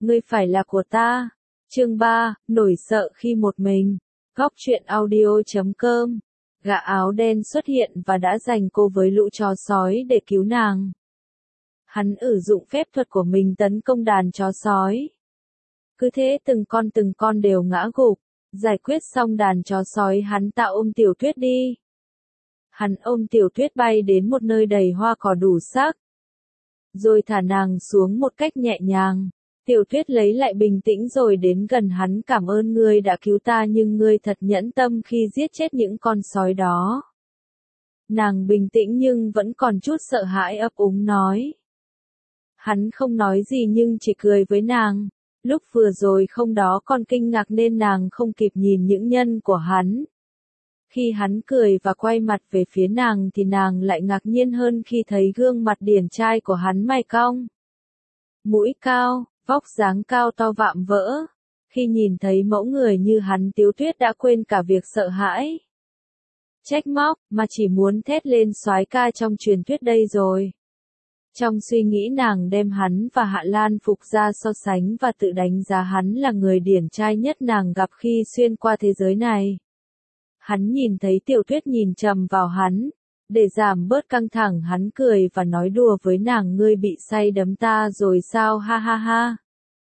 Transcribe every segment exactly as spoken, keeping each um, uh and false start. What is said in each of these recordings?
ngươi phải là của ta. Chương ba, nổi sợ khi một mình. Góc truyện audio chấm com. Gã áo đen xuất hiện và đã giành cô với lũ chó sói để cứu nàng. Hắn sử dụng phép thuật của mình tấn công đàn chó sói. Cứ thế từng con từng con đều ngã gục. Giải quyết xong đàn chó sói, hắn ta ôm Tiểu Tuyết đi. Hắn ôm Tiểu Tuyết bay đến một nơi đầy hoa cỏ đủ sắc. Rồi thả nàng xuống một cách nhẹ nhàng. Tiểu Tuyết lấy lại bình tĩnh rồi đến gần hắn. Cảm ơn ngươi đã cứu ta, nhưng ngươi thật nhẫn tâm khi giết chết những con sói đó. Nàng bình tĩnh nhưng vẫn còn chút sợ hãi, ấp úng nói. Hắn không nói gì nhưng chỉ cười với nàng. Lúc vừa rồi không đó còn kinh ngạc nên nàng không kịp nhìn những nhân của hắn. Khi hắn cười và quay mặt về phía nàng thì nàng lại ngạc nhiên hơn khi thấy gương mặt điển trai của hắn, mày cong, mũi cao, vóc dáng cao to vạm vỡ. Khi nhìn thấy mẫu người như hắn, Tiểu Tuyết đã quên cả việc sợ hãi, trách móc, mà chỉ muốn thét lên soái ca trong truyền thuyết đây rồi. Trong suy nghĩ nàng đem hắn và Hạ Lan Phục ra so sánh và tự đánh giá hắn là người điển trai nhất nàng gặp khi xuyên qua thế giới này. Hắn nhìn thấy Tiểu Tuyết nhìn trầm vào hắn. Để giảm bớt căng thẳng, hắn cười và nói đùa với nàng, ngươi bị say đắm ta rồi sao, ha ha ha.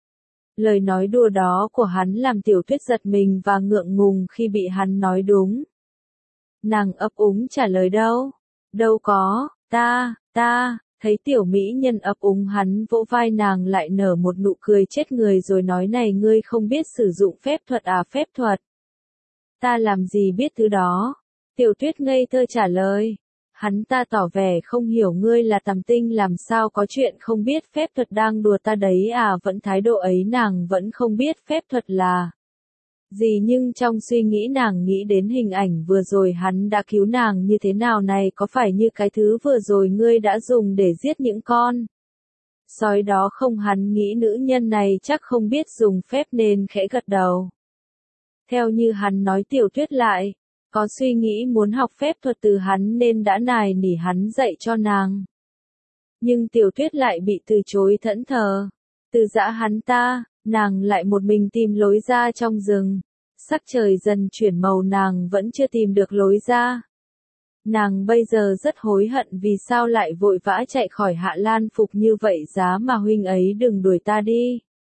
Lời nói đùa đó của hắn làm Tiểu Tuyết giật mình và ngượng ngùng khi bị hắn nói đúng. Nàng ấp úng trả lời đâu, đâu có, ta, ta. Thấy tiểu mỹ nhân ấp úng, hắn vỗ vai nàng lại nở một nụ cười chết người rồi nói, này ngươi không biết sử dụng phép thuật à? Phép thuật? Ta làm gì biết thứ đó. Tiểu Tuyết ngây thơ trả lời. Hắn ta tỏ vẻ không hiểu, ngươi là tàm tinh làm sao có chuyện không biết phép thuật, đang đùa ta đấy à? Vẫn thái độ ấy, nàng vẫn không biết phép thuật là gì, nhưng trong suy nghĩ nàng nghĩ đến hình ảnh vừa rồi hắn đã cứu nàng như thế nào. Này có phải như cái thứ vừa rồi ngươi đã dùng để giết những con sói đó không? Hắn nghĩ nữ nhân này chắc không biết dùng phép nên khẽ gật đầu. Theo như hắn nói, Tiểu Tuyết lại có suy nghĩ muốn học phép thuật từ hắn nên đã nài nỉ hắn dạy cho nàng. Nhưng Tiểu Tuyết lại bị từ chối thẫn thờ. Từ giã hắn ta, nàng lại một mình tìm lối ra trong rừng. Sắc trời dần chuyển màu, nàng vẫn chưa tìm được lối ra. Nàng bây giờ rất hối hận vì sao lại vội vã chạy khỏi Hạ Lan Phục như vậy, giá mà huynh ấy đừng đuổi ta đi.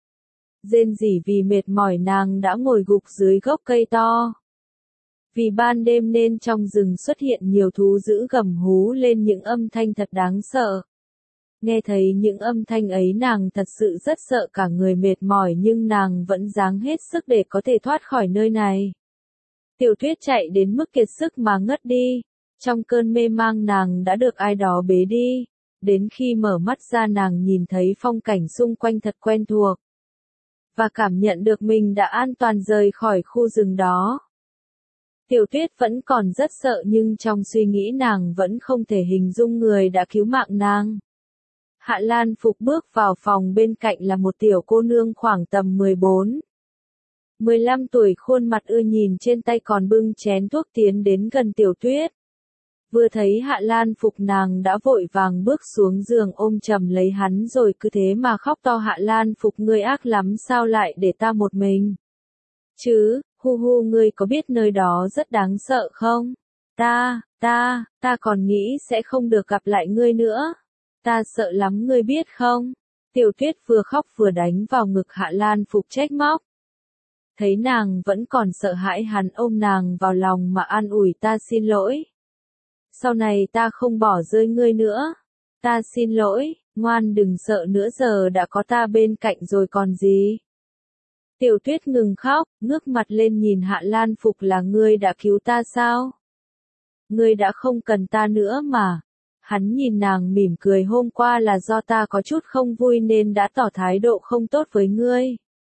Rên rỉ vì mệt mỏi, nàng đã ngồi gục dưới gốc cây to. Vì ban đêm nên trong rừng xuất hiện nhiều thú dữ gầm hú lên những âm thanh thật đáng sợ. Nghe thấy những âm thanh ấy nàng thật sự rất sợ, cả người mệt mỏi nhưng nàng vẫn ráng hết sức để có thể thoát khỏi nơi này. Tiểu Tuyết chạy đến mức kiệt sức mà ngất đi. Trong cơn mê mang nàng đã được ai đó bế đi. Đến khi mở mắt ra nàng nhìn thấy phong cảnh xung quanh thật quen thuộc. Và cảm nhận được mình đã an toàn rời khỏi khu rừng đó. Tiểu Tuyết vẫn còn rất sợ nhưng trong suy nghĩ nàng vẫn không thể hình dung người đã cứu mạng nàng. Hạ Lan Phục bước vào phòng, bên cạnh là một tiểu cô nương khoảng tầm mười bốn, mười lăm tuổi, khuôn mặt ưa nhìn, trên tay còn bưng chén thuốc, tiến đến gần Tiểu Tuyết. Vừa thấy Hạ Lan Phục nàng đã vội vàng bước xuống giường ôm chầm lấy hắn rồi cứ thế mà khóc to. Hạ Lan Phục, ngươi ác lắm, sao lại để ta một mình chứ, hu hu, ngươi có biết nơi đó rất đáng sợ không? Ta, ta, ta còn nghĩ sẽ không được gặp lại ngươi nữa. Ta sợ lắm, ngươi biết không? Tiểu Tuyết vừa khóc vừa đánh vào ngực Hạ Lan Phục trách móc. Thấy nàng vẫn còn sợ hãi, hắn ôm nàng vào lòng mà an ủi, ta xin lỗi. Sau này ta không bỏ rơi ngươi nữa. Ta xin lỗi, ngoan đừng sợ nữa, giờ đã có ta bên cạnh rồi còn gì. Tiểu Tuyết ngừng khóc, ngước mặt lên nhìn Hạ Lan Phục, là ngươi đã cứu ta sao? Ngươi đã không cần ta nữa mà. Hắn nhìn nàng mỉm cười, hôm qua là do ta có chút không vui nên đã tỏ thái độ không tốt với ngươi.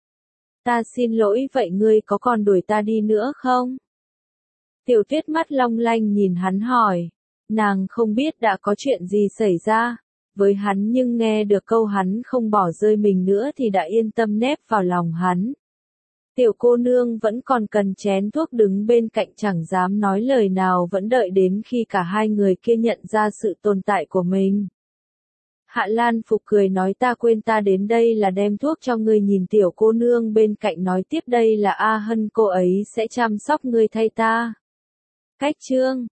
Ta xin lỗi, vậy ngươi có còn đuổi ta đi nữa không? Tiểu Tuyết mắt long lanh nhìn hắn hỏi. Nàng không biết đã có chuyện gì xảy ra với hắn nhưng nghe được câu hắn không bỏ rơi mình nữa thì đã yên tâm nép vào lòng hắn. Tiểu cô nương vẫn còn cần chén thuốc đứng bên cạnh chẳng dám nói lời nào, vẫn đợi đến khi cả hai người kia nhận ra sự tồn tại của mình. Hạ Lan Phục cười nói ta quên ta đến đây là đem thuốc cho ngươi, nhìn tiểu cô nương bên cạnh nói tiếp đây là A Hân, cô ấy sẽ chăm sóc ngươi thay ta. Cách chương